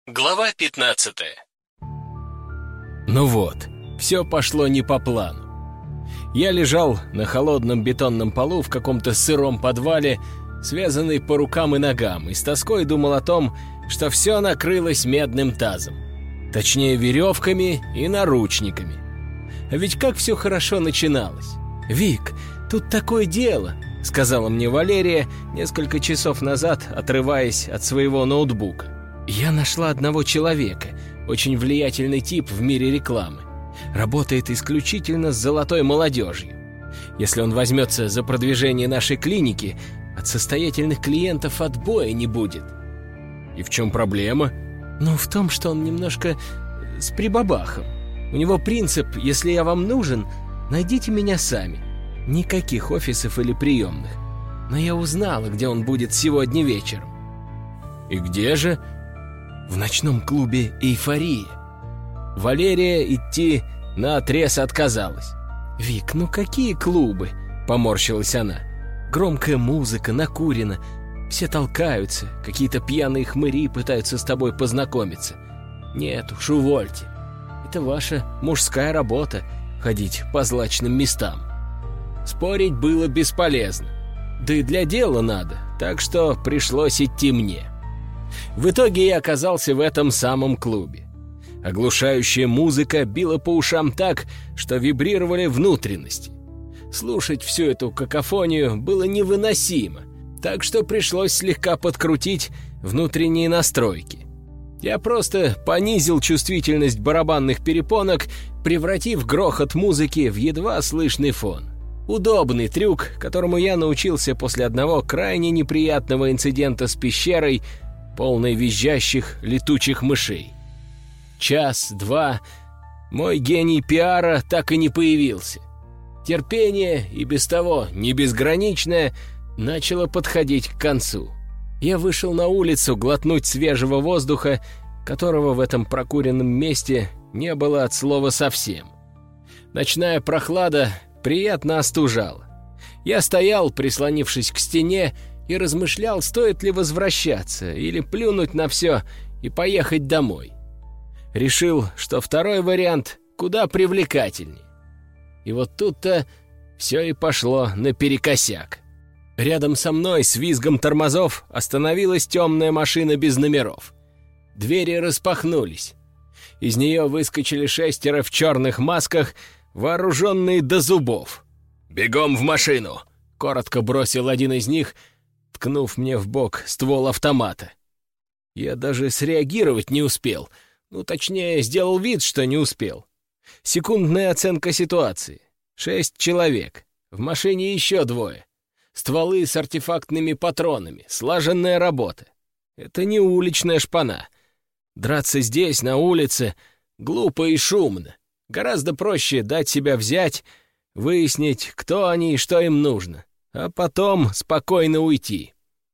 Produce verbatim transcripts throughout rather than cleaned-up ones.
Глава пятнадцатая. Ну вот, все пошло не по плану. Я лежал на холодном бетонном полу в каком-то сыром подвале, связанный по рукам и ногам, и с тоской думал о том, что все накрылось медным тазом. Точнее, веревками и наручниками. А ведь как все хорошо начиналось. «Вик, тут такое дело», — сказала мне Валерия несколько часов назад, отрываясь от своего ноутбука. «Я нашла одного человека, очень влиятельный тип в мире рекламы. Работает исключительно с золотой молодежью. Если он возьмется за продвижение нашей клиники, от состоятельных клиентов отбоя не будет». «И в чем проблема?» «Ну, в том, что он немножко с прибабахом. У него принцип: если я вам нужен, найдите меня сами. Никаких офисов или приемных. Но я узнала, где он будет сегодня вечером». «И где же?» «В ночном клубе «Эйфория». Валерия идти наотрез отказалась. «Вик, ну какие клубы?» — поморщилась она. «Громкая музыка, накурено, все толкаются, какие-то пьяные хмыри пытаются с тобой познакомиться. Нет уж, увольте. Это ваша мужская работа — ходить по злачным местам». Спорить было бесполезно. Да и для дела надо, так что пришлось идти мне. В итоге я оказался в этом самом клубе. Оглушающая музыка била по ушам так, что вибрировали внутренности. Слушать всю эту какофонию было невыносимо, так что пришлось слегка подкрутить внутренние настройки. Я просто понизил чувствительность барабанных перепонок, превратив грохот музыки в едва слышный фон. Удобный трюк, которому я научился после одного крайне неприятного инцидента с пещерой, полной визжащих летучих мышей. Час-два мой гений пиара так и не появился. Терпение, и без того не безграничное, начало подходить к концу. Я вышел на улицу глотнуть свежего воздуха, которого в этом прокуренном месте не было от слова совсем. Ночная прохлада приятно остужала. Я стоял, прислонившись к стене, и размышлял, стоит ли возвращаться или плюнуть на все и поехать домой. Решил, что второй вариант куда привлекательнее. И вот тут-то все и пошло наперекосяк. Рядом со мной с визгом тормозов остановилась темная машина без номеров. Двери распахнулись. Из нее выскочили шестеро в черных масках, вооруженные до зубов. «Бегом в машину!» — коротко бросил один из них, ткнув мне в бок ствол автомата. Я даже среагировать не успел. Ну, точнее, сделал вид, что не успел. Секундная оценка ситуации. Шесть человек. В машине еще двое. Стволы с артефактными патронами. Слаженная работа. Это не уличная шпана. Драться здесь, на улице, глупо и шумно. Гораздо проще дать себя взять, выяснить, кто они и что им нужно, а потом спокойно уйти.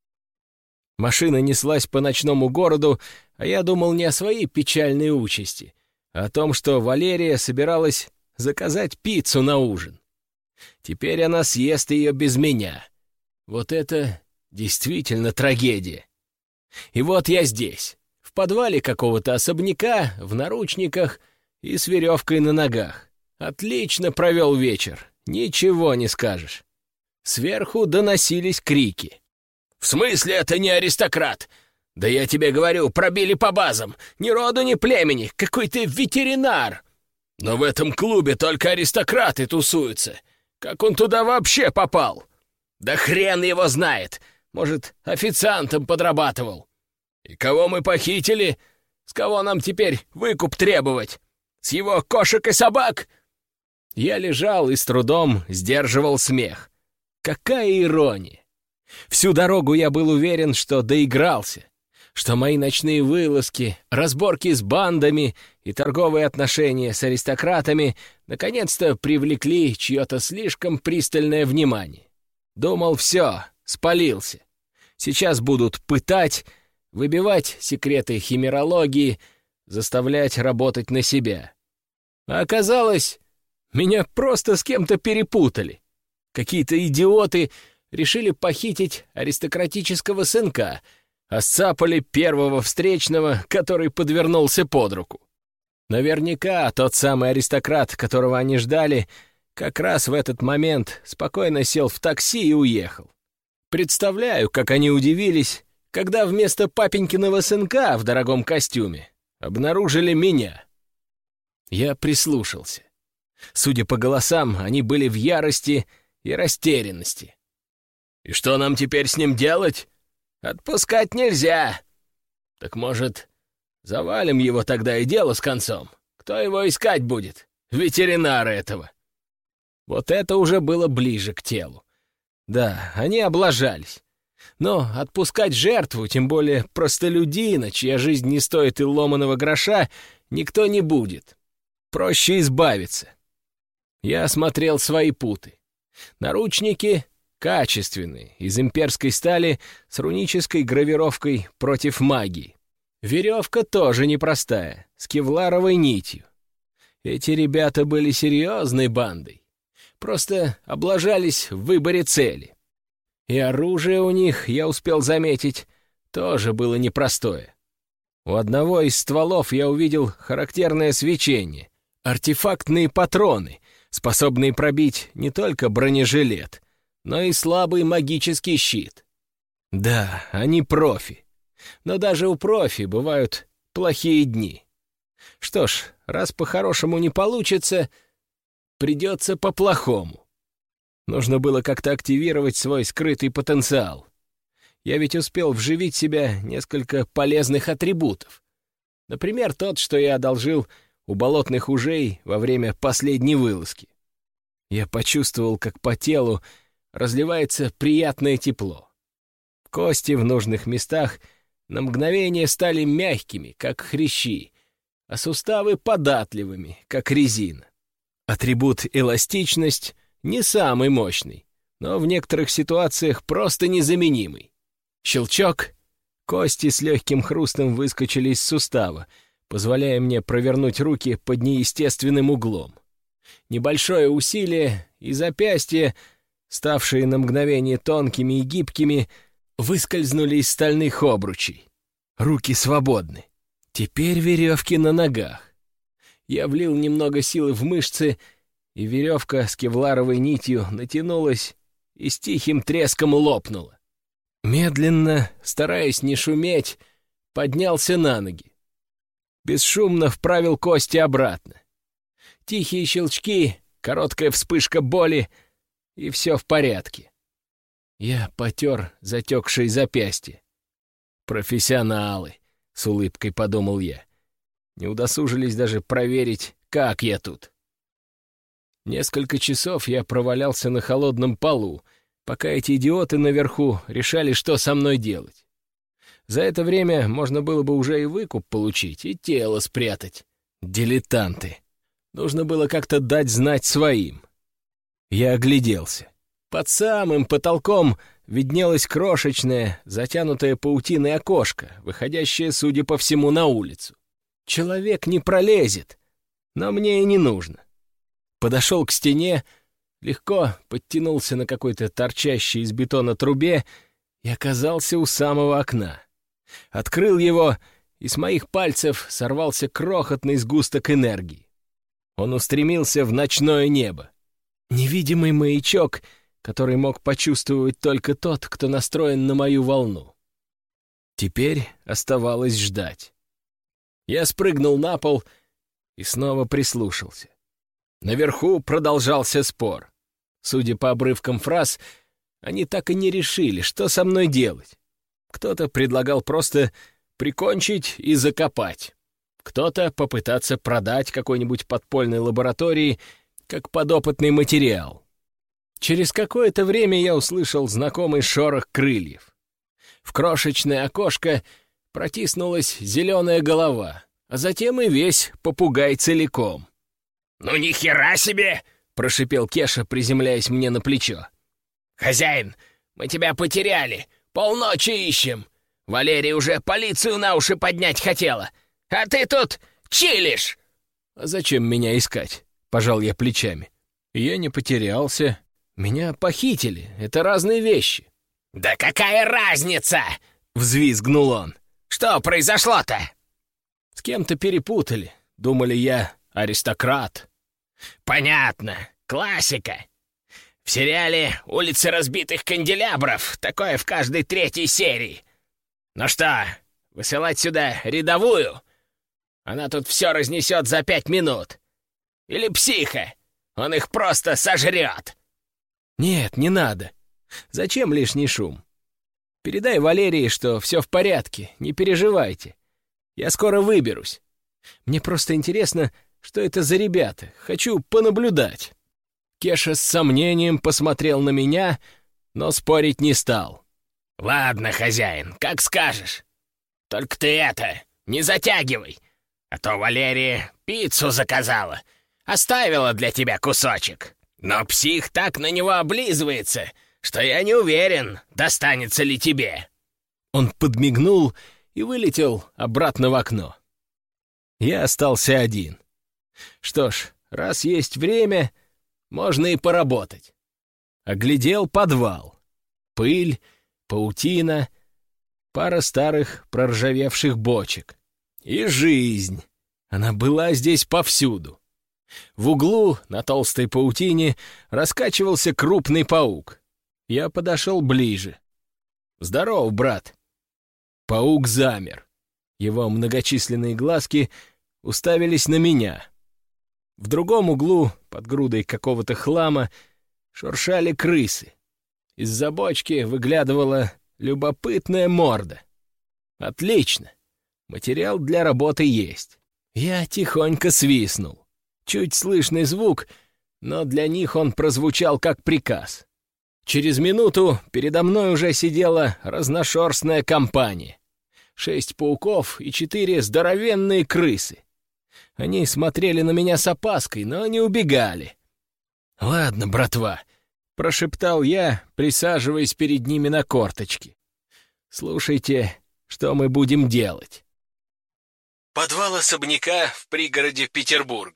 Машина неслась по ночному городу, а я думал не о своей печальной участи, а о том, что Валерия собиралась заказать пиццу на ужин. Теперь она съест ее без меня. Вот это действительно трагедия. И вот я здесь, в подвале какого-то особняка, в наручниках и с веревкой на ногах. Отлично провел вечер, ничего не скажешь. Сверху доносились крики. «В смысле это не аристократ? Да я тебе говорю, пробили по базам. Ни роду, ни племени, какой ты ветеринар. Но в этом клубе только аристократы тусуются. Как он туда вообще попал? Да хрен его знает. Может, официантом подрабатывал. И кого мы похитили? С кого нам теперь выкуп требовать? С его кошек и собак?» Я лежал и с трудом сдерживал смех. Какая ирония! Всю дорогу я был уверен, что доигрался, что мои ночные вылазки, разборки с бандами и торговые отношения с аристократами наконец-то привлекли чье-то слишком пристальное внимание. Думал, все, спалился. Сейчас будут пытать, выбивать секреты химерологии, заставлять работать на себя. А оказалось, меня просто с кем-то перепутали. Какие-то идиоты решили похитить аристократического сынка, а сцапали первого встречного, который подвернулся под руку. Наверняка тот самый аристократ, которого они ждали, как раз в этот момент спокойно сел в такси и уехал. Представляю, как они удивились, когда вместо папенькиного сынка в дорогом костюме обнаружили меня. Я прислушался. Судя по голосам, они были в ярости и растерянности. «И что нам теперь с ним делать? Отпускать нельзя. Так, может, завалим его тогда и дело с концом? Кто его искать будет? Ветеринара этого». Вот это уже было ближе к телу. Да, они облажались. Но отпускать жертву, тем более простолюдина, чья жизнь не стоит и ломаного гроша, никто не будет. Проще избавиться. Я осмотрел свои путы. Наручники качественные, из имперской стали с рунической гравировкой против магии. Веревка тоже непростая, с кевларовой нитью. Эти ребята были серьезной бандой. Просто облажались в выборе цели. И оружие у них, я успел заметить, тоже было непростое. У одного из стволов я увидел характерное свечение, артефактные патроны, способные пробить не только бронежилет, но и слабый магический щит. Да, они профи. Но даже у профи бывают плохие дни. Что ж, раз по-хорошему не получится, придется по-плохому. Нужно было как-то активировать свой скрытый потенциал. Я ведь успел вживить в себя несколько полезных атрибутов. Например, тот, что я одолжил у болотных ужей во время последней вылазки. Я почувствовал, как по телу разливается приятное тепло. Кости в нужных местах на мгновение стали мягкими, как хрящи, а суставы податливыми, как резина. Атрибут эластичность не самый мощный, но в некоторых ситуациях просто незаменимый. Щелчок, кости с легким хрустом выскочили из сустава, позволяя мне провернуть руки под неестественным углом. Небольшое усилие, и запястья, ставшие на мгновение тонкими и гибкими, выскользнули из стальных обручей. Руки свободны. Теперь веревки на ногах. Я влил немного силы в мышцы, и веревка с кевларовой нитью натянулась и с тихим треском лопнула. Медленно, стараясь не шуметь, поднялся на ноги. Бесшумно вправил кости обратно. Тихие щелчки, короткая вспышка боли, и все в порядке. Я потер затекшие запястья. «Профессионалы», — с улыбкой подумал я. Не удосужились даже проверить, как я тут. Несколько часов я провалялся на холодном полу, пока эти идиоты наверху решали, что со мной делать. За это время можно было бы уже и выкуп получить, и тело спрятать. Дилетанты. Нужно было как-то дать знать своим. Я огляделся. Под самым потолком виднелось крошечное, затянутое паутиной окошко, выходящее, судя по всему, на улицу. Человек не пролезет, но мне и не нужно. Подошел к стене, легко подтянулся на какой-то торчащей из бетона трубе и оказался у самого окна. Открыл его, и с моих пальцев сорвался крохотный сгусток энергии. Он устремился в ночное небо. Невидимый маячок, который мог почувствовать только тот, кто настроен на мою волну. Теперь оставалось ждать. Я спрыгнул на пол и снова прислушался. Наверху продолжался спор. Судя по обрывкам фраз, они так и не решили, что со мной делать. Кто-то предлагал просто прикончить и закопать. Кто-то попытаться продать какой-нибудь подпольной лаборатории как подопытный материал. Через какое-то время я услышал знакомый шорох крыльев. В крошечное окошко протиснулась зеленая голова, а затем и весь попугай целиком. «Ну ни хера себе!» — прошипел Кеша, приземляясь мне на плечо. «Хозяин, мы тебя потеряли, полночи ищем. Валерия уже полицию на уши поднять хотела, а ты тут чилишь!» «А зачем меня искать?» — пожал я плечами. «Я не потерялся. Меня похитили. Это разные вещи». «Да какая разница?» — взвизгнул он. «Что произошло-то?» «С кем-то перепутали. Думали, я аристократ». «Понятно. Классика. В сериале «Улицы разбитых канделябров» такое в каждой третьей серии. Ну что, высылать сюда рядовую? Она тут все разнесет за пять минут. Или психа? Он их просто сожрет». «Нет, не надо. Зачем лишний шум? Передай Валерии, что все в порядке, не переживайте. Я скоро выберусь. Мне просто интересно, что это за ребята. Хочу понаблюдать». Кеша с сомнением посмотрел на меня, но спорить не стал. «Ладно, хозяин, как скажешь. Только ты это, не затягивай, а то Валерия пиццу заказала, оставила для тебя кусочек. Но псих так на него облизывается, что я не уверен, достанется ли тебе». Он подмигнул и вылетел обратно в окно. Я остался один. Что ж, раз есть время, можно и поработать. Оглядел подвал. Пыль, паутина, пара старых проржавевших бочек. И жизнь. Она была здесь повсюду. В углу на толстой паутине раскачивался крупный паук. Я подошел ближе. «Здорово, брат». Паук замер. Его многочисленные глазки уставились на меня. В другом углу, под грудой какого-то хлама, шуршали крысы. Из-за бочки выглядывала любопытная морда. Отлично. Материал для работы есть. Я тихонько свистнул. Чуть слышный звук, но для них он прозвучал как приказ. Через минуту передо мной уже сидела разношерстная компания. Шесть пауков и четыре здоровенные крысы. Они смотрели на меня с опаской, но не убегали. «Ладно, братва», — прошептал я, присаживаясь перед ними на корточки. «Слушайте, что мы будем делать». Подвал особняка в пригороде Петербурга.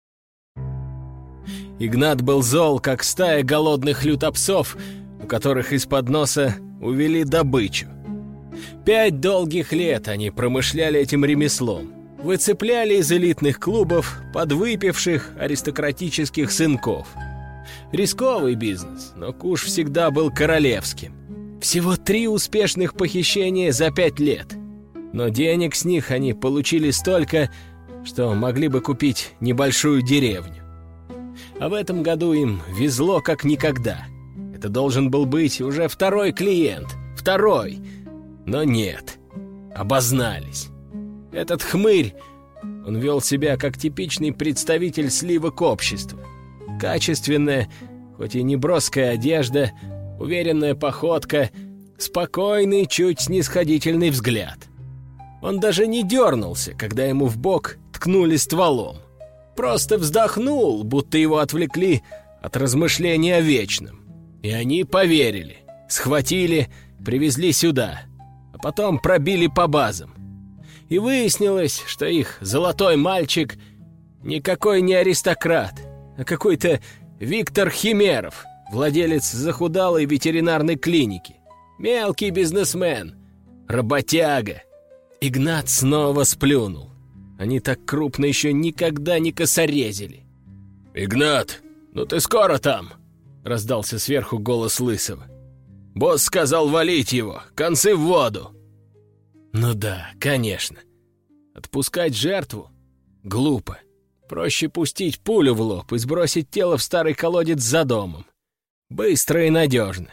Игнат был зол, как стая голодных лютопсов, у которых из-под носа увели добычу. Пять долгих лет они промышляли этим ремеслом. Выцепляли из элитных клубов подвыпивших аристократических сынков. Рисковый бизнес, но куш всегда был королевским. Всего три успешных похищения за пять лет. Но денег с них они получили столько, что могли бы купить небольшую деревню. А в этом году им везло как никогда. Это должен был быть уже второй клиент. Второй. Но нет. Обознались. Этот хмырь, он вел себя как типичный представитель сливок общества. Качественная, хоть и не броская одежда, уверенная походка, спокойный, чуть снисходительный взгляд. Он даже не дернулся, когда ему в бок ткнули стволом. Просто вздохнул, будто его отвлекли от размышления о вечном. И они поверили, схватили, привезли сюда, а потом пробили по базам. И выяснилось, что их золотой мальчик никакой не аристократ, а какой-то Виктор Химеров, владелец захудалой ветеринарной клиники. Мелкий бизнесмен, работяга. Игнат снова сплюнул. Они так крупно еще никогда не косорезили. «Игнат, ну ты скоро там?» — раздался сверху голос Лысого. «Босс сказал валить его, концы в воду». Ну да, конечно. Отпускать жертву? Глупо. Проще пустить пулю в лоб и сбросить тело в старый колодец за домом. Быстро и надежно.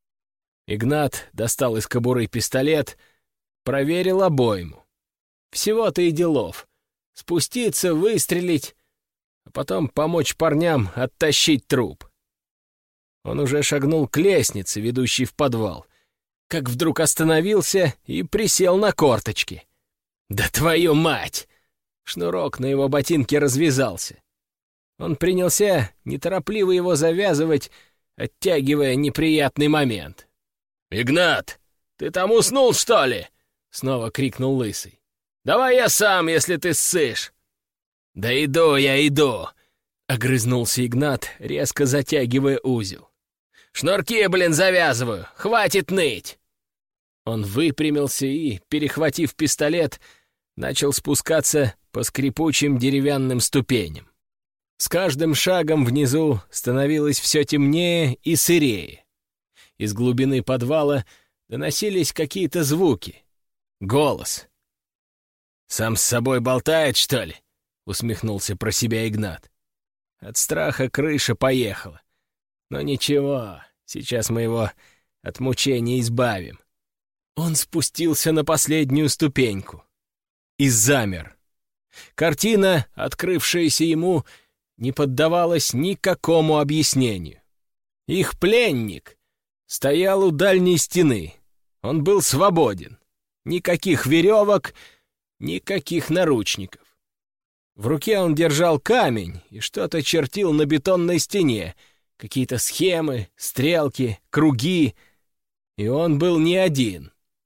Игнат достал из кобуры пистолет, проверил обойму. Всего-то и делов. Спуститься, выстрелить, а потом помочь парням оттащить труп. Он уже шагнул к лестнице, ведущей в подвал, как вдруг остановился и присел на корточки. «Да твою мать!» Шнурок на его ботинке развязался. Он принялся неторопливо его завязывать, оттягивая неприятный момент. «Игнат, ты там уснул, что ли?» — снова крикнул Лысый. «Давай я сам, если ты ссышь!» «Да иду я, иду!» — огрызнулся Игнат, резко затягивая узел. «Шнурки, блин, завязываю! Хватит ныть!» Он выпрямился и, перехватив пистолет, начал спускаться по скрипучим деревянным ступеням. С каждым шагом внизу становилось все темнее и сырее. Из глубины подвала доносились какие-то звуки. Голос. «Сам с собой болтает, что ли?» — усмехнулся про себя Игнат. От страха крыша поехала. Но ничего, сейчас мы его от мучения избавим. Он спустился на последнюю ступеньку и замер. Картина, открывшаяся ему, не поддавалась никакому объяснению. Их пленник стоял у дальней стены. Он был свободен. Никаких веревок, никаких наручников. В руке он держал камень и что-то чертил на бетонной стене. Какие-то схемы, стрелки, круги. И он был не один.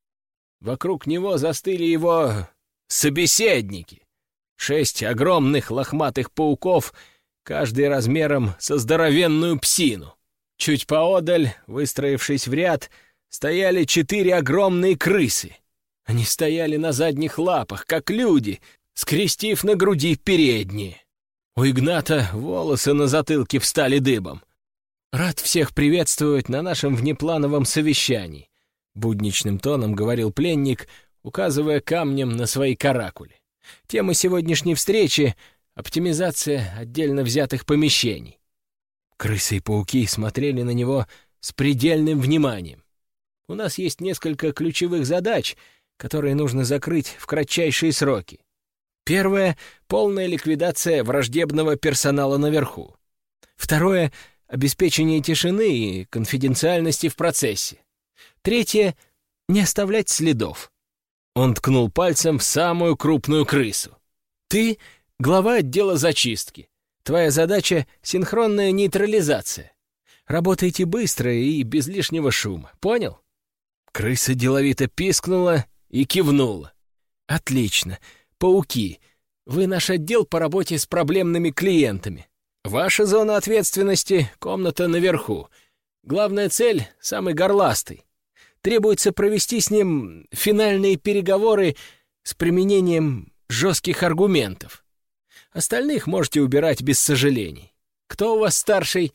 Вокруг него застыли его собеседники. Шесть огромных лохматых пауков, каждый размером со здоровенную псину. Чуть поодаль, выстроившись в ряд, стояли четыре огромные крысы. Они стояли на задних лапах, как люди, скрестив на груди передние. У Игната волосы на затылке встали дыбом. «Рад всех приветствовать на нашем внеплановом совещании», — будничным тоном говорил пленник, указывая камнем на свои каракули. «Тема сегодняшней встречи — оптимизация отдельно взятых помещений». Крысы и пауки смотрели на него с предельным вниманием. «У нас есть несколько ключевых задач, которые нужно закрыть в кратчайшие сроки. Первое — полная ликвидация враждебного персонала наверху. Второе — обеспечение тишины и конфиденциальности в процессе. Третье — не оставлять следов». Он ткнул пальцем в самую крупную крысу. «Ты — глава отдела зачистки. Твоя задача — синхронная нейтрализация. Работайте быстро и без лишнего шума. Понял?» Крыса деловито пискнула и кивнула. «Отлично. Пауки, вы наш отдел по работе с проблемными клиентами. Ваша зона ответственности — комната наверху. Главная цель — самый горластый. Требуется провести с ним финальные переговоры с применением жестких аргументов. Остальных можете убирать без сожалений. Кто у вас старший?»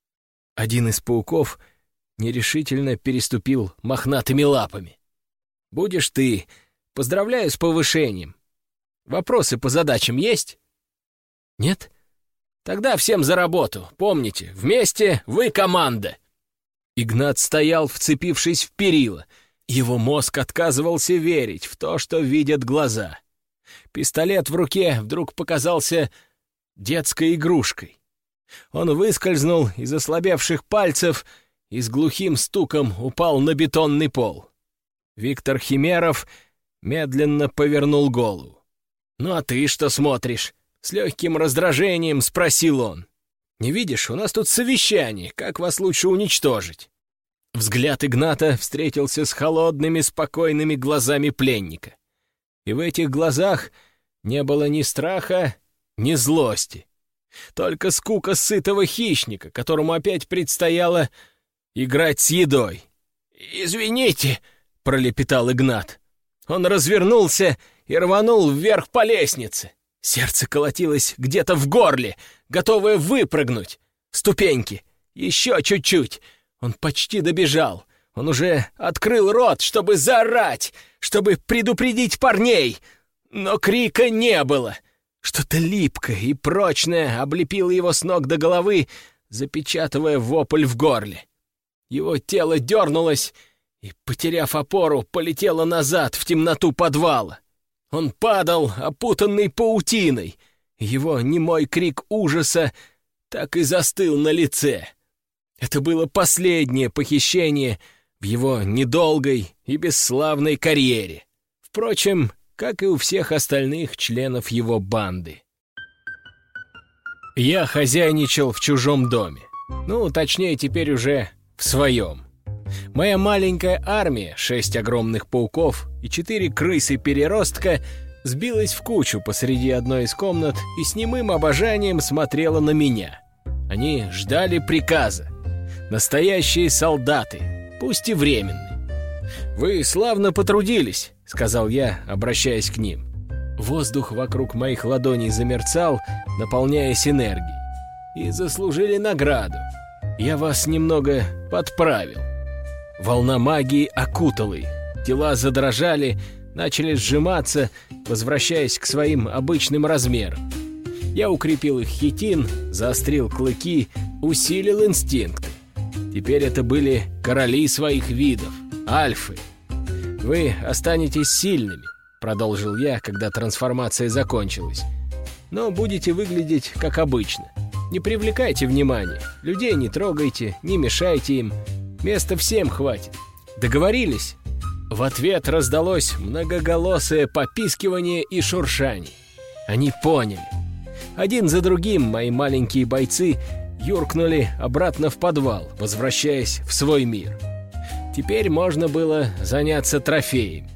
Один из пауков нерешительно переступил мохнатыми лапами. «Будешь ты. Поздравляю с повышением. Вопросы по задачам есть?» «Нет?» «Тогда всем за работу. Помните, вместе вы команда». Игнат стоял, вцепившись в перила. Его мозг отказывался верить в то, что видят глаза. Пистолет в руке вдруг показался детской игрушкой. Он выскользнул из ослабевших пальцев и с глухим стуком упал на бетонный пол. Виктор Химеров медленно повернул голову. «Ну а ты что смотришь?» — с легким раздражением спросил он. «Не видишь, у нас тут совещание, как вас лучше уничтожить?» Взгляд Игната встретился с холодными, спокойными глазами пленника. И в этих глазах не было ни страха, ни злости. Только скука сытого хищника, которому опять предстояло играть с едой. «Извините», — пролепетал Игнат. Он развернулся и рванул вверх по лестнице. Сердце колотилось где-то в горле, готовое выпрыгнуть. Ступеньки. Еще чуть-чуть. Он почти добежал. Он уже открыл рот, чтобы заорать, чтобы предупредить парней. Но крика не было. Что-то липкое и прочное облепило его с ног до головы, запечатывая вопль в горле. Его тело дернулось и, потеряв опору, полетело назад в темноту подвала. Он падал, опутанный паутиной. Его немой крик ужаса так и застыл на лице. Это было последнее похищение в его недолгой и бесславной карьере. Впрочем, как и у всех остальных членов его банды. Я хозяйничал в чужом доме. Ну, точнее, теперь уже в своем. Моя маленькая армия, шесть огромных пауков и четыре крысы-переростка, сбилась в кучу посреди одной из комнат и с немым обожанием смотрела на меня. Они ждали приказа. Настоящие солдаты, пусть и временные. «Вы славно потрудились», — сказал я, обращаясь к ним. Воздух вокруг моих ладоней замерцал, наполняясь энергией. «И заслужили награду. Я вас немного подправил». Волна магии окутала их. Тела задрожали, начали сжиматься, возвращаясь к своим обычным размерам. Я укрепил их хитин, заострил клыки, усилил инстинкты. Теперь это были короли своих видов, альфы. «Вы останетесь сильными», — продолжил я, когда трансформация закончилась. «Но будете выглядеть как обычно. Не привлекайте внимания, людей не трогайте, не мешайте им. Места всем хватит. Договорились?» В ответ раздалось многоголосое попискивание и шуршание. Они поняли. Один за другим мои маленькие бойцы юркнули обратно в подвал, возвращаясь в свой мир. Теперь можно было заняться трофеем.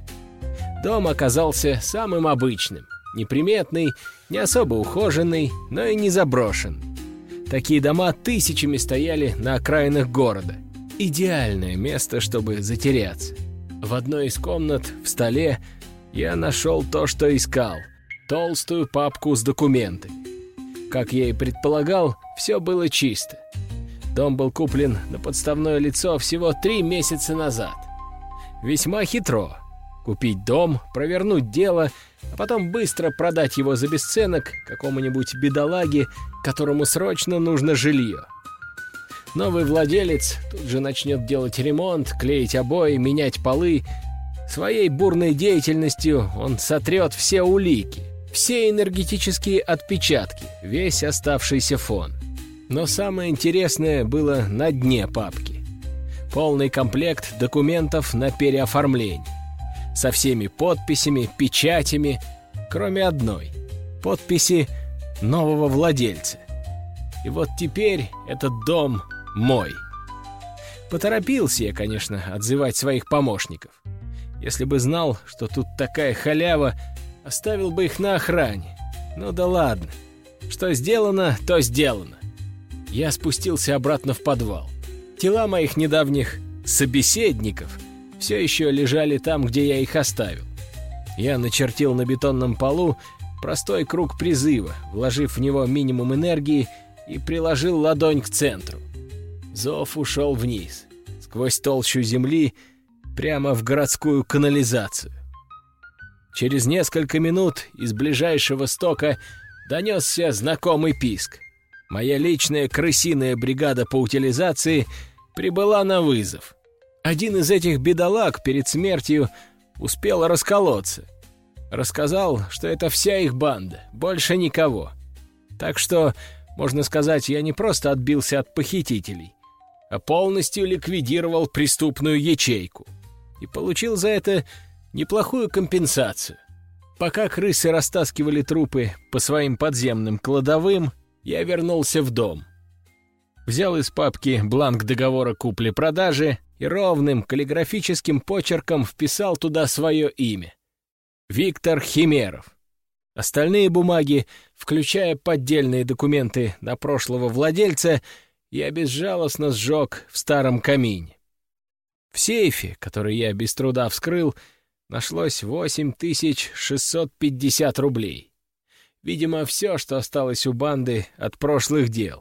Дом оказался самым обычным, неприметный, не особо ухоженный, но и не заброшен. Такие дома тысячами стояли на окраинах города. Идеальное место, чтобы затеряться. В одной из комнат в столе я нашел то, что искал — толстую папку с документами. Как я и предполагал, все было чисто. Дом был куплен на подставное лицо всего три месяца назад. Весьма хитро. Купить дом, провернуть дело, а потом быстро продать его за бесценок какому-нибудь бедолаге, которому срочно нужно жилье. Новый владелец тут же начнет делать ремонт, клеить обои, менять полы. Своей бурной деятельностью он сотрет все улики, все энергетические отпечатки, весь оставшийся фон. Но самое интересное было на дне папки. Полный комплект документов на переоформление. Со всеми подписями, печатями, кроме одной — подписи нового владельца. И вот теперь этот дом мой. Поторопился я, конечно, отзывать своих помощников. Если бы знал, что тут такая халява, оставил бы их на охране. Ну да ладно. Что сделано, то сделано. Я спустился обратно в подвал. Тела моих недавних собеседников все еще лежали там, где я их оставил. Я начертил на бетонном полу простой круг призыва, вложив в него минимум энергии, и приложил ладонь к центру. Зов ушел вниз, сквозь толщу земли, прямо в городскую канализацию. Через несколько минут из ближайшего стока донесся знакомый писк. Моя личная крысиная бригада по утилизации прибыла на вызов. Один из этих бедолаг перед смертью успел расколоться. Рассказал, что это вся их банда, больше никого. Так что, можно сказать, я не просто отбился от похитителей, а полностью ликвидировал преступную ячейку. И получил за это неплохую компенсацию. Пока крысы растаскивали трупы по своим подземным кладовым, я вернулся в дом. Взял из папки бланк договора купли-продажи и ровным каллиграфическим почерком вписал туда свое имя. Виктор Химеров. Остальные бумаги, включая поддельные документы на прошлого владельца, я безжалостно сжег в старом камине. В сейфе, который я без труда вскрыл, нашлось восемь тысяч шестьсот пятьдесят рублей. Видимо, все, что осталось у банды от прошлых дел.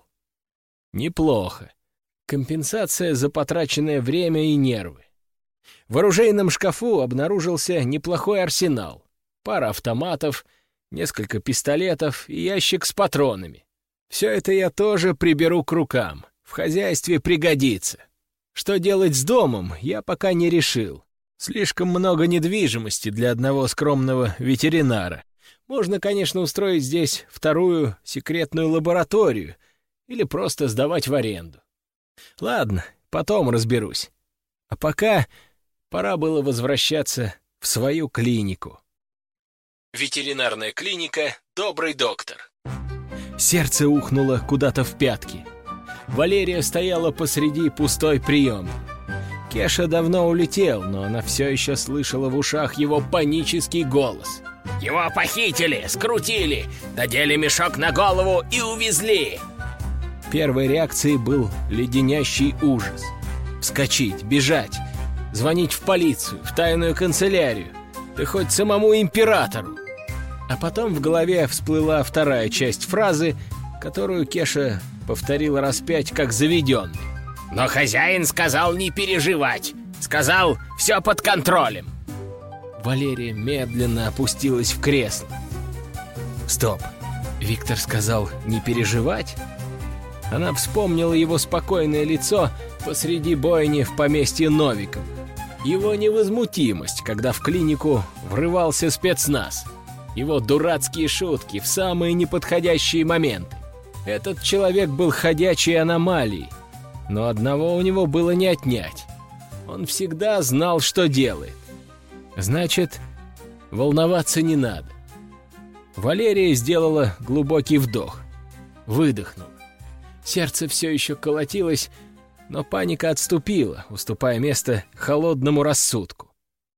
Неплохо. Компенсация за потраченное время и нервы. В оружейном шкафу обнаружился неплохой арсенал. Пара автоматов, несколько пистолетов и ящик с патронами. Все это я тоже приберу к рукам. В хозяйстве пригодится. Что делать с домом, я пока не решил. Слишком много недвижимости для одного скромного ветеринара. Можно, конечно, устроить здесь вторую секретную лабораторию или просто сдавать в аренду. Ладно, потом разберусь. А пока пора было возвращаться в свою клинику. Ветеринарная клиника «Добрый доктор». Сердце ухнуло куда-то в пятки. Валерия стояла посреди пустой приемной. Кеша давно улетел, но она все еще слышала в ушах его панический голос. «Его похитили, скрутили, надели мешок на голову и увезли!» Первой реакцией был леденящий ужас. Вскочить, бежать, звонить в полицию, в тайную канцелярию, да хоть самому императору. А потом в голове всплыла вторая часть фразы, которую Кеша повторил раз пять как заведенный. «Но хозяин сказал не переживать. Сказал, все под контролем». Валерия медленно опустилась в кресло. Стоп, Виктор сказал не переживать? Она вспомнила его спокойное лицо посреди бойни в поместье Новиков. Его невозмутимость, когда в клинику врывался спецназ. Его дурацкие шутки в самые неподходящие моменты. Этот человек был ходячей аномалией, но одного у него было не отнять. Он всегда знал, что делает. Значит, волноваться не надо. Валерия сделала глубокий вдох. Выдохнула. Сердце все еще колотилось, но паника отступила, уступая место холодному рассудку.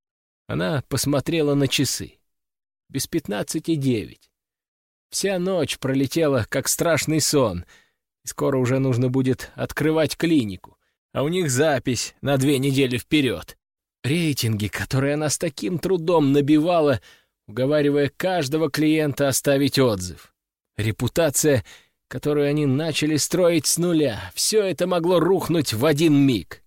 Она посмотрела на часы. Без пятнадцати девять. Вся ночь пролетела, как страшный сон, и скоро уже нужно будет открывать клинику, а у них запись на две недели вперед. Рейтинги, которые она с таким трудом набивала, уговаривая каждого клиента оставить отзыв. Репутация, которую они начали строить с нуля, все это могло рухнуть в один миг.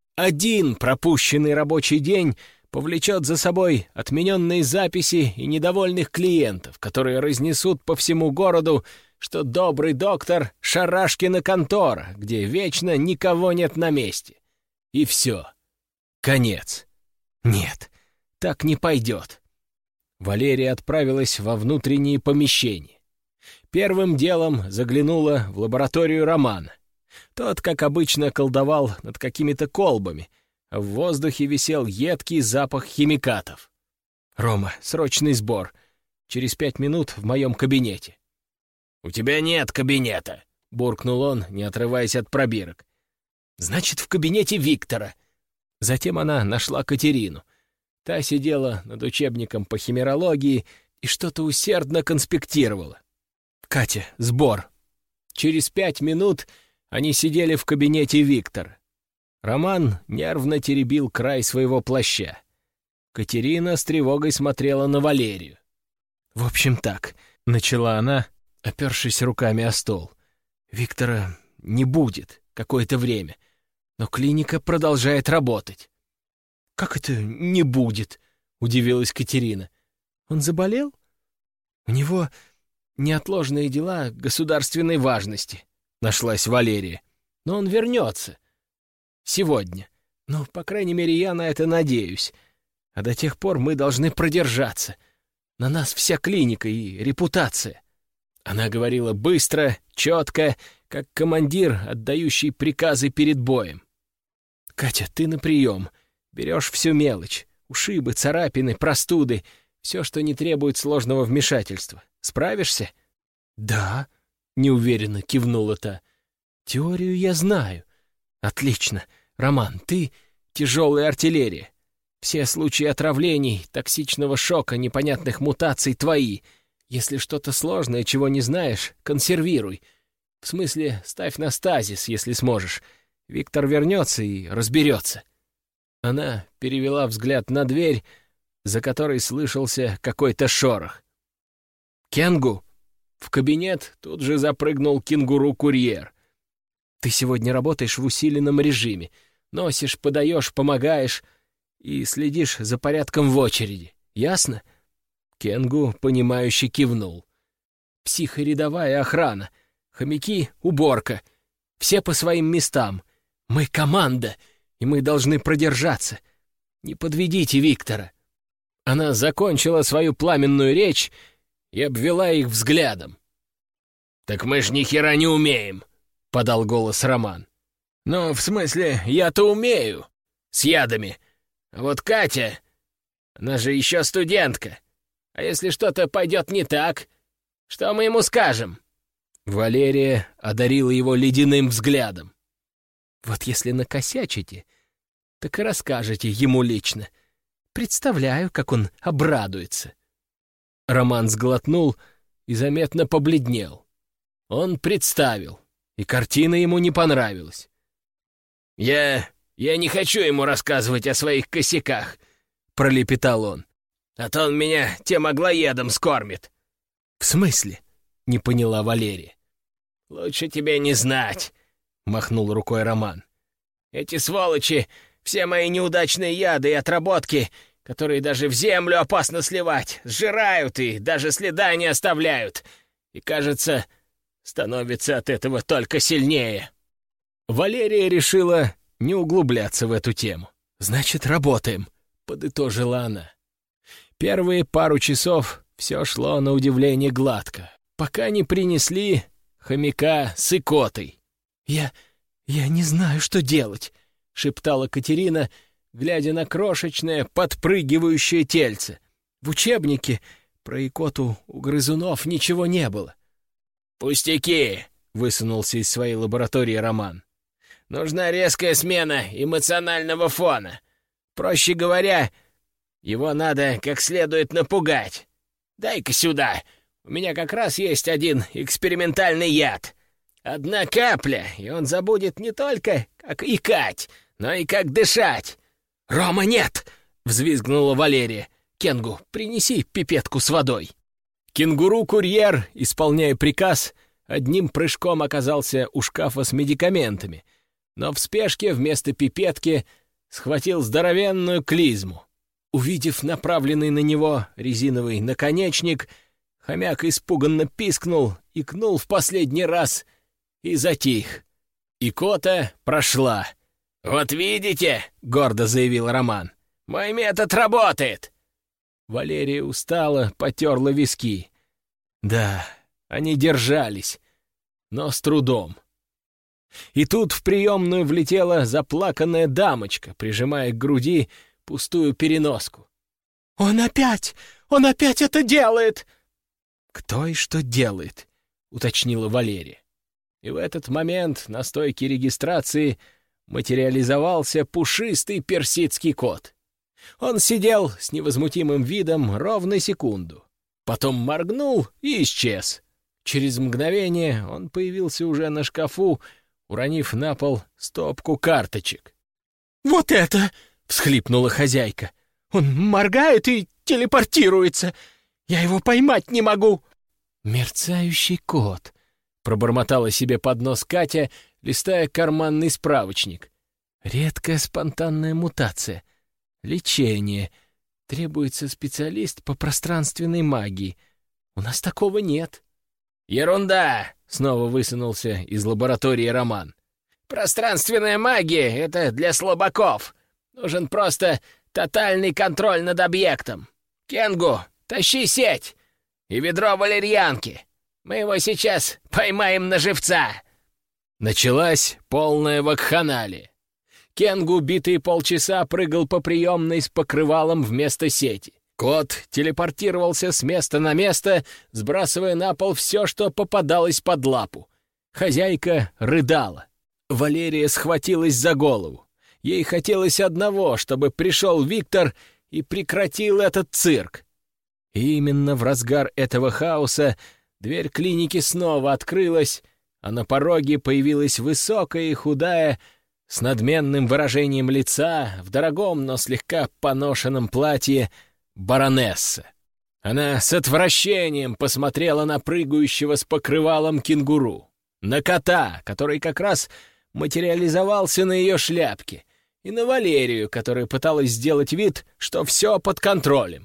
Один пропущенный рабочий день повлечет за собой отмененные записи и недовольных клиентов, которые разнесут по всему городу, что добрый доктор — Шарашкина контора, где вечно никого нет на месте. И все. Конец. Нет, так не пойдет. Валерия отправилась во внутренние помещения. Первым делом заглянула в лабораторию Романа. Тот, как обычно, колдовал над какими-то колбами, а в воздухе висел едкий запах химикатов. «Рома, срочный сбор. Через пять минут в моем кабинете». «У тебя нет кабинета», — буркнул он, не отрываясь от пробирок. «Значит, в кабинете Виктора». Затем она нашла Катерину. Та сидела над учебником по химерологии и что-то усердно конспектировала. «Катя, сбор». Через пять минут они сидели в кабинете Виктора. Роман нервно теребил край своего плаща. Катерина с тревогой смотрела на Валерию. «В общем так», — начала она, опершись руками о стол. «Виктора не будет какое-то время, но клиника продолжает работать». «Как это не будет?» — удивилась Катерина. «Он заболел? У него неотложные дела государственной важности», — нашлась Валерия. «Но он вернется. Сегодня. Ну, по крайней мере, я на это надеюсь. А до тех пор мы должны продержаться. На нас вся клиника и репутация». Она говорила быстро, четко, как командир, отдающий приказы перед боем. «Катя, ты на прием. Берешь всю мелочь. Ушибы, царапины, простуды. Все, что не требует сложного вмешательства. Справишься?» «Да», — неуверенно кивнула та. «Теорию я знаю». «Отлично. Роман, ты — тяжелая артиллерия. Все случаи отравлений, токсичного шока, непонятных мутаций твои. Если что-то сложное, чего не знаешь, консервируй. В смысле, ставь на стазис, если сможешь. Виктор вернется и разберется». Она перевела взгляд на дверь, за которой слышался какой-то шорох. «Кенгу!» В кабинет тут же запрыгнул кенгуру-курьер. «Ты сегодня работаешь в усиленном режиме. Носишь, подаешь, помогаешь и следишь за порядком в очереди. Ясно?» Кенгу, понимающе кивнул. «Психорядовая охрана. Хомяки — уборка. Все по своим местам. Мы команда, и мы должны продержаться. Не подведите Виктора». Она закончила свою пламенную речь и обвела их взглядом. «Так мы ж ни хера не умеем», — подал голос Роман. «Ну, в смысле, я-то умею. С ядами. А вот Катя, она же еще студентка. А если что-то пойдет не так, что мы ему скажем?» Валерия одарила его ледяным взглядом. «Вот если накосячите, так и расскажете ему лично. Представляю, как он обрадуется». Роман сглотнул и заметно побледнел. Он представил, и картина ему не понравилась. «Я Я не хочу ему рассказывать о своих косяках», — пролепетал он. «А то он меня тем аглоедом скормит». «В смысле?» — не поняла Валерия. «Лучше тебе не знать», — махнул рукой Роман. «Эти сволочи, все мои неудачные яды и отработки, которые даже в землю опасно сливать, сжирают и даже следа не оставляют. И, кажется, становится от этого только сильнее». Валерия решила не углубляться в эту тему. «Значит, работаем», — подытожила она. Первые пару часов все шло на удивление гладко, пока не принесли хомяка с икотой. «Я... я не знаю, что делать», — шептала Катерина, глядя на крошечное, подпрыгивающее тельце. В учебнике про икоту у грызунов ничего не было. «Пустяки!» — высунулся из своей лаборатории Роман. «Нужна резкая смена эмоционального фона. Проще говоря, его надо как следует напугать. Дай-ка сюда, у меня как раз есть один экспериментальный яд. Одна капля, и он забудет не только как икать, но и как дышать». «Рома, нет!» — взвизгнула Валерия. «Кенгу, принеси пипетку с водой». Кенгуру-курьер, исполняя приказ, одним прыжком оказался у шкафа с медикаментами, но в спешке вместо пипетки схватил здоровенную клизму. Увидев направленный на него резиновый наконечник, хомяк испуганно пискнул, икнул в последний раз и затих. Икота прошла. «Вот видите», — гордо заявил Роман, — «мой метод работает». Валерия устало потерла виски. Да, они держались, но с трудом. И тут в приемную влетела заплаканная дамочка, прижимая к груди пустую переноску. «Он опять! Он опять это делает!» «Кто и что делает?» — уточнила Валерия. И в этот момент на стойке регистрации материализовался пушистый персидский кот. Он сидел с невозмутимым видом ровно секунду. Потом моргнул и исчез. Через мгновение он появился уже на шкафу, уронив на пол стопку карточек. «Вот это!» — всхлипнула хозяйка. «Он моргает и телепортируется! Я его поймать не могу!» «Мерцающий кот!» — пробормотала себе под нос Катя, листая карманный справочник. «Редкая спонтанная мутация. Лечение. Требуется специалист по пространственной магии. У нас такого нет». «Ерунда!» — снова высунулся из лаборатории Роман. «Пространственная магия — это для слабаков. Нужен просто тотальный контроль над объектом. Кенгу, тащи сеть и ведро валерьянки. Мы его сейчас поймаем на живца». Началась полная вакханалия. Кенгу битые полчаса прыгал по приемной с покрывалом вместо сети. Кот телепортировался с места на место, сбрасывая на пол все, что попадалось под лапу. Хозяйка рыдала. Валерия схватилась за голову. Ей хотелось одного, чтобы пришел Виктор и прекратил этот цирк. И именно в разгар этого хаоса дверь клиники снова открылась, а на пороге появилась высокая и худая, с надменным выражением лица, в дорогом, но слегка поношенном платье, баронесса. Она с отвращением посмотрела на прыгающего с покрывалом кенгуру, на кота, который как раз материализовался на ее шляпке, и на Валерию, которая пыталась сделать вид, что все под контролем.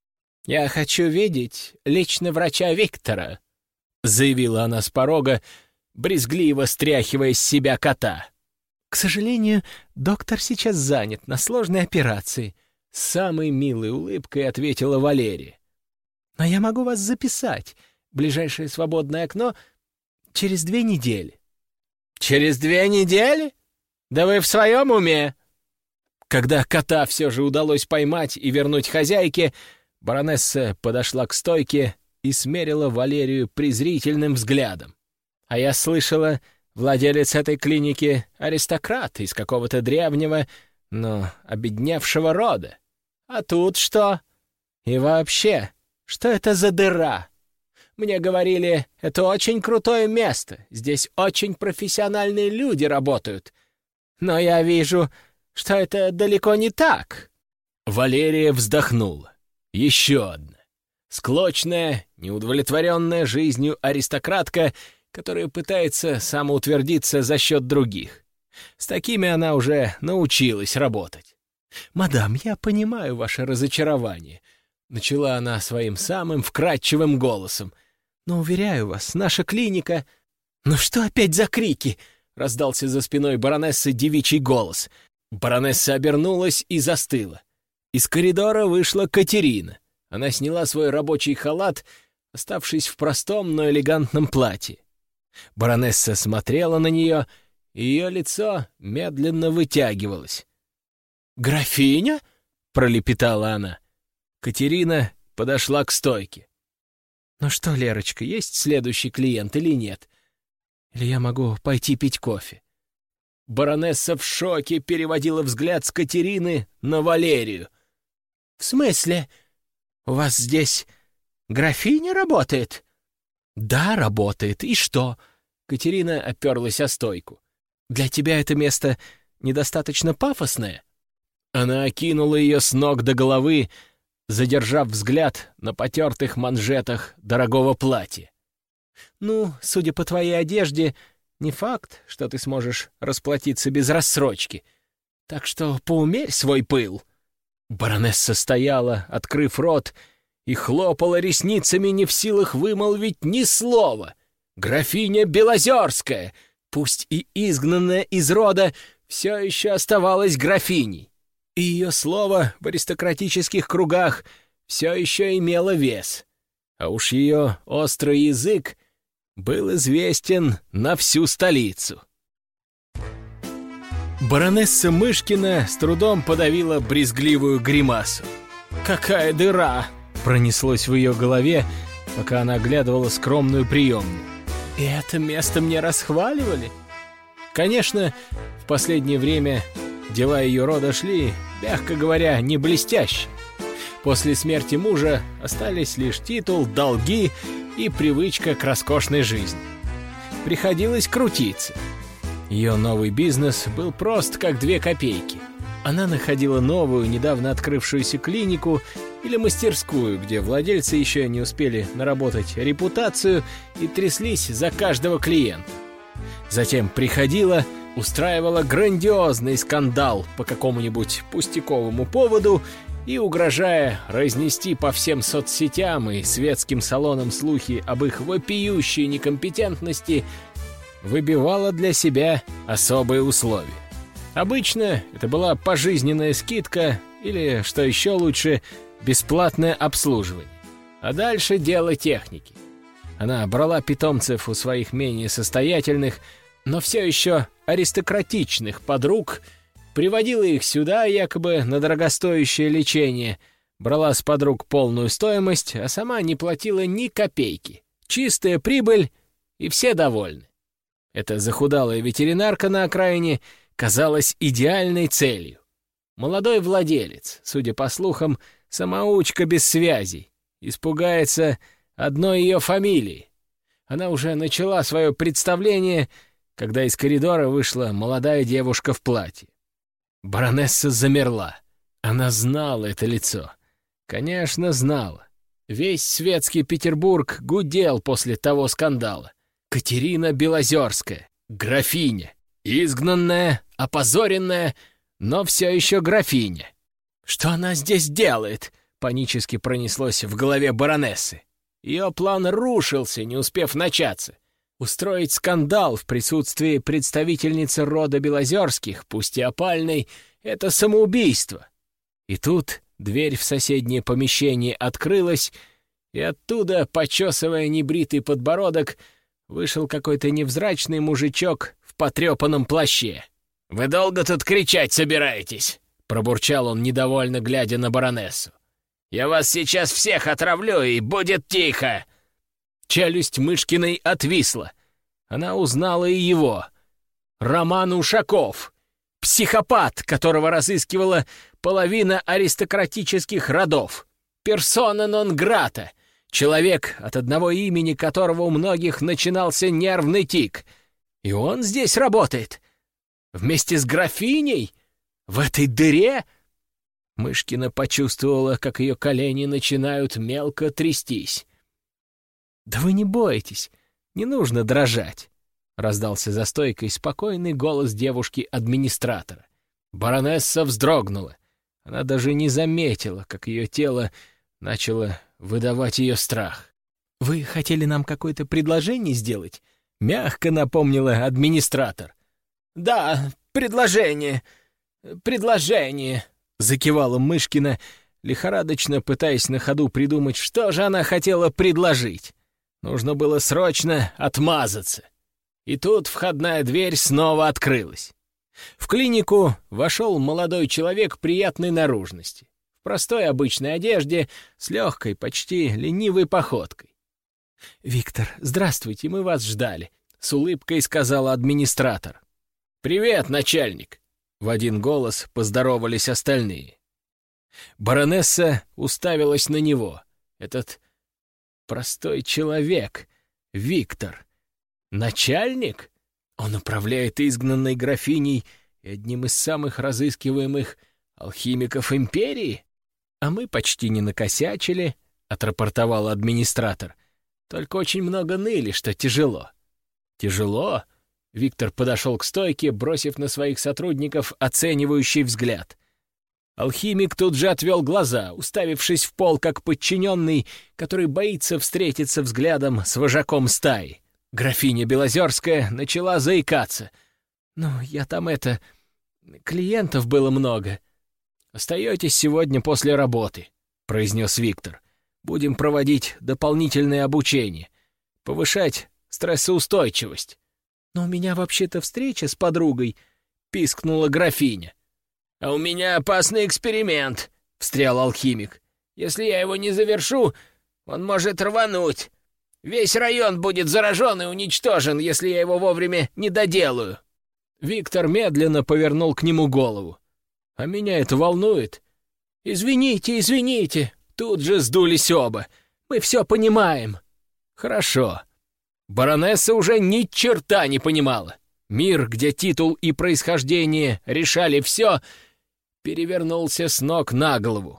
«Я хочу видеть лично врача Виктора», — заявила она с порога, брезгливо стряхивая с себя кота. «К сожалению, доктор сейчас занят на сложной операции», — с самой милой улыбкой ответила Валерия. «Но я могу вас записать. Ближайшее свободное окно через две недели». «Через две недели? Да вы в своем уме?» Когда кота все же удалось поймать и вернуть хозяйке, баронесса подошла к стойке и смерила Валерию презрительным взглядом. «А я слышала, владелец этой клиники — аристократ из какого-то древнего, но обедневшего рода. А тут что? И вообще, что это за дыра? Мне говорили, это очень крутое место, здесь очень профессиональные люди работают. Но я вижу, что это далеко не так». Валерия вздохнула. Еще одна. Склочная, неудовлетворенная жизнью аристократка, которая пытается самоутвердиться за счет других. С такими она уже научилась работать. «Мадам, я понимаю ваше разочарование», — начала она своим самым вкрадчивым голосом. «Но, уверяю вас, наша клиника...» «Ну что опять за крики?» — раздался за спиной баронессы девичий голос. Баронесса обернулась и застыла. Из коридора вышла Катерина. Она сняла свой рабочий халат, оставшись в простом, но элегантном платье. Баронесса смотрела на нее, и ее лицо медленно вытягивалось. «Графиня?» — пролепетала она. Катерина подошла к стойке. «Ну что, Лерочка, есть следующий клиент или нет? Или я могу пойти пить кофе?» Баронесса в шоке переводила взгляд с Катерины на Валерию. «В смысле? У вас здесь графиня работает?» «Да, работает. И что?» Катерина оперлась о стойку. «Для тебя это место недостаточно пафосное?» Она окинула ее с ног до головы, задержав взгляд на потертых манжетах дорогого платья. «Ну, судя по твоей одежде, не факт, что ты сможешь расплатиться без рассрочки. Так что поумерь свой пыл». Баронесса стояла, открыв рот, и хлопала ресницами, не в силах вымолвить ни слова. Графиня Белозерская, пусть и изгнанная из рода, все еще оставалась графиней. И ее слово в аристократических кругах все еще имело вес. А уж ее острый язык был известен на всю столицу. Баронесса Мышкина с трудом подавила брезгливую гримасу. «Какая дыра!» — пронеслось в ее голове, пока она оглядывала скромную приемную. «И это место мне расхваливали?» Конечно, в последнее время дела ее рода шли, мягко говоря, не блестяще. После смерти мужа остались лишь титул, долги и привычка к роскошной жизни. Приходилось крутиться. Ее новый бизнес был прост, как две копейки. Она находила новую, недавно открывшуюся клинику или мастерскую, где владельцы еще не успели наработать репутацию и тряслись за каждого клиента. Затем приходила, устраивала грандиозный скандал по какому-нибудь пустяковому поводу и, угрожая разнести по всем соцсетям и светским салонам слухи об их вопиющей некомпетентности, выбивала для себя особые условия. Обычно это была пожизненная скидка или, что еще лучше, бесплатное обслуживание. А дальше дело техники. Она брала питомцев у своих менее состоятельных, но все еще аристократичных подруг, приводила их сюда якобы на дорогостоящее лечение, брала с подруг полную стоимость, а сама не платила ни копейки. Чистая прибыль, и все довольны. Эта захудалая ветеринарка на окраине казалась идеальной целью. Молодой владелец, судя по слухам, самоучка без связей, испугается одной ее фамилии. Она уже начала свое представление, когда из коридора вышла молодая девушка в платье. Баронесса замерла. Она знала это лицо. Конечно, знала. Весь светский Петербург гудел после того скандала. Катерина Белозерская, графиня, изгнанная, опозоренная, но все еще графиня. «Что она здесь делает?» — панически пронеслось в голове баронессы. Ее план рушился, не успев начаться. Устроить скандал в присутствии представительницы рода Белозерских, пусть и опальной, — это самоубийство. И тут дверь в соседнее помещение открылась, и оттуда, почесывая небритый подбородок, вышел какой-то невзрачный мужичок в потрепанном плаще. «Вы долго тут кричать собираетесь?» — пробурчал он, недовольно глядя на баронессу. «Я вас сейчас всех отравлю, и будет тихо!» Челюсть Мышкиной отвисла. Она узнала и его. Роман Ушаков, психопат, которого разыскивала половина аристократических родов. Персона нон грата. Человек, от одного имени которого у многих начинался нервный тик. И он здесь работает. Вместе с графиней? В этой дыре?» Мышкина почувствовала, как ее колени начинают мелко трястись. «Да вы не бойтесь, не нужно дрожать», — раздался за стойкой спокойный голос девушки-администратора. Баронесса вздрогнула. Она даже не заметила, как ее тело начало выдавать ее страх. «Вы хотели нам какое-то предложение сделать?» — мягко напомнила администратор. «Да, предложение, предложение», — закивала Мышкина, лихорадочно пытаясь на ходу придумать, что же она хотела предложить. Нужно было срочно отмазаться. И тут входная дверь снова открылась. В клинику вошел молодой человек приятной наружности, в простой обычной одежде, с легкой, почти ленивой походкой. «Виктор, здравствуйте, мы вас ждали», — с улыбкой сказала администратор. «Привет, начальник!» — в один голос поздоровались остальные. Баронесса уставилась на него. Этот простой человек, Виктор. Начальник? Он управляет изгнанной графиней и одним из самых разыскиваемых алхимиков империи? А мы почти не накосячили, — отрапортовал администратор. Только очень много ныли, что тяжело. Тяжело? Виктор подошел к стойке, бросив на своих сотрудников оценивающий взгляд. Алхимик тут же отвел глаза, уставившись в пол, как подчиненный, который боится встретиться взглядом с вожаком стаи. Графиня Белозерская начала заикаться. «Ну, я там это... клиентов было много». «Остаетесь сегодня после работы», — произнес Виктор. «Будем проводить дополнительное обучение, повышать стрессоустойчивость». «Но у меня вообще-то встреча с подругой», — пискнула графиня. «А у меня опасный эксперимент», — встрял алхимик. «Если я его не завершу, он может рвануть. Весь район будет заражен и уничтожен, если я его вовремя не доделаю». Виктор медленно повернул к нему голову. «А меня это волнует». «Извините, извините», — тут же сдулись оба. «Мы все понимаем». «Хорошо». Баронесса уже ни черта не понимала. Мир, где титул и происхождение решали все, перевернулся с ног на голову.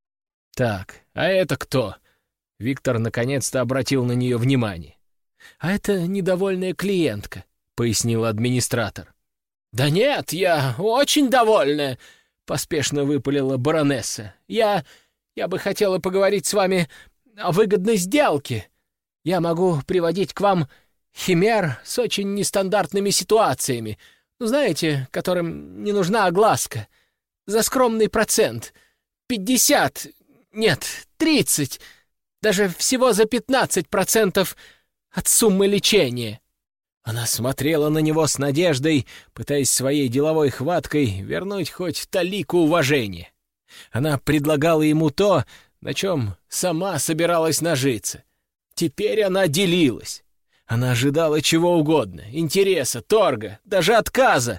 «Так, а это кто?» Виктор наконец-то обратил на нее внимание. «А это недовольная клиентка», — пояснил администратор. «Да нет, я очень довольная», — поспешно выпалила баронесса. «Я... я бы хотела поговорить с вами о выгодной сделке. Я могу приводить к вам химер с очень нестандартными ситуациями, ну, знаете, которым не нужна огласка. За скромный процент. Пятьдесят... нет, тридцать... даже всего за пятнадцать процентов от суммы лечения». Она смотрела на него с надеждой, пытаясь своей деловой хваткой вернуть хоть талику уважения. Она предлагала ему то, на чем сама собиралась нажиться. Теперь она делилась. Она ожидала чего угодно — интереса, торга, даже отказа.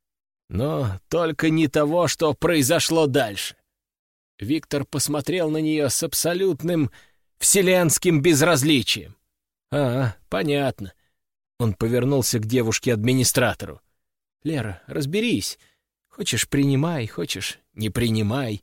Но только не того, что произошло дальше. Виктор посмотрел на нее с абсолютным вселенским безразличием. «А, понятно». Он повернулся к девушке-администратору. «Лера, разберись. Хочешь — принимай, хочешь — не принимай».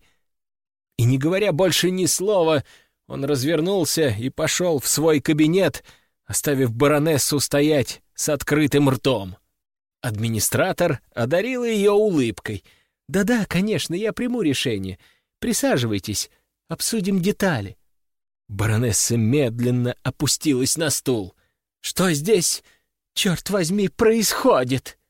И не говоря больше ни слова, он развернулся и пошел в свой кабинет, оставив баронессу стоять с открытым ртом. Администратор одарил ее улыбкой. «Да-да, конечно, я приму решение. Присаживайтесь, обсудим детали». Баронесса медленно опустилась на стул. «Что здесь, черт возьми, происходит?»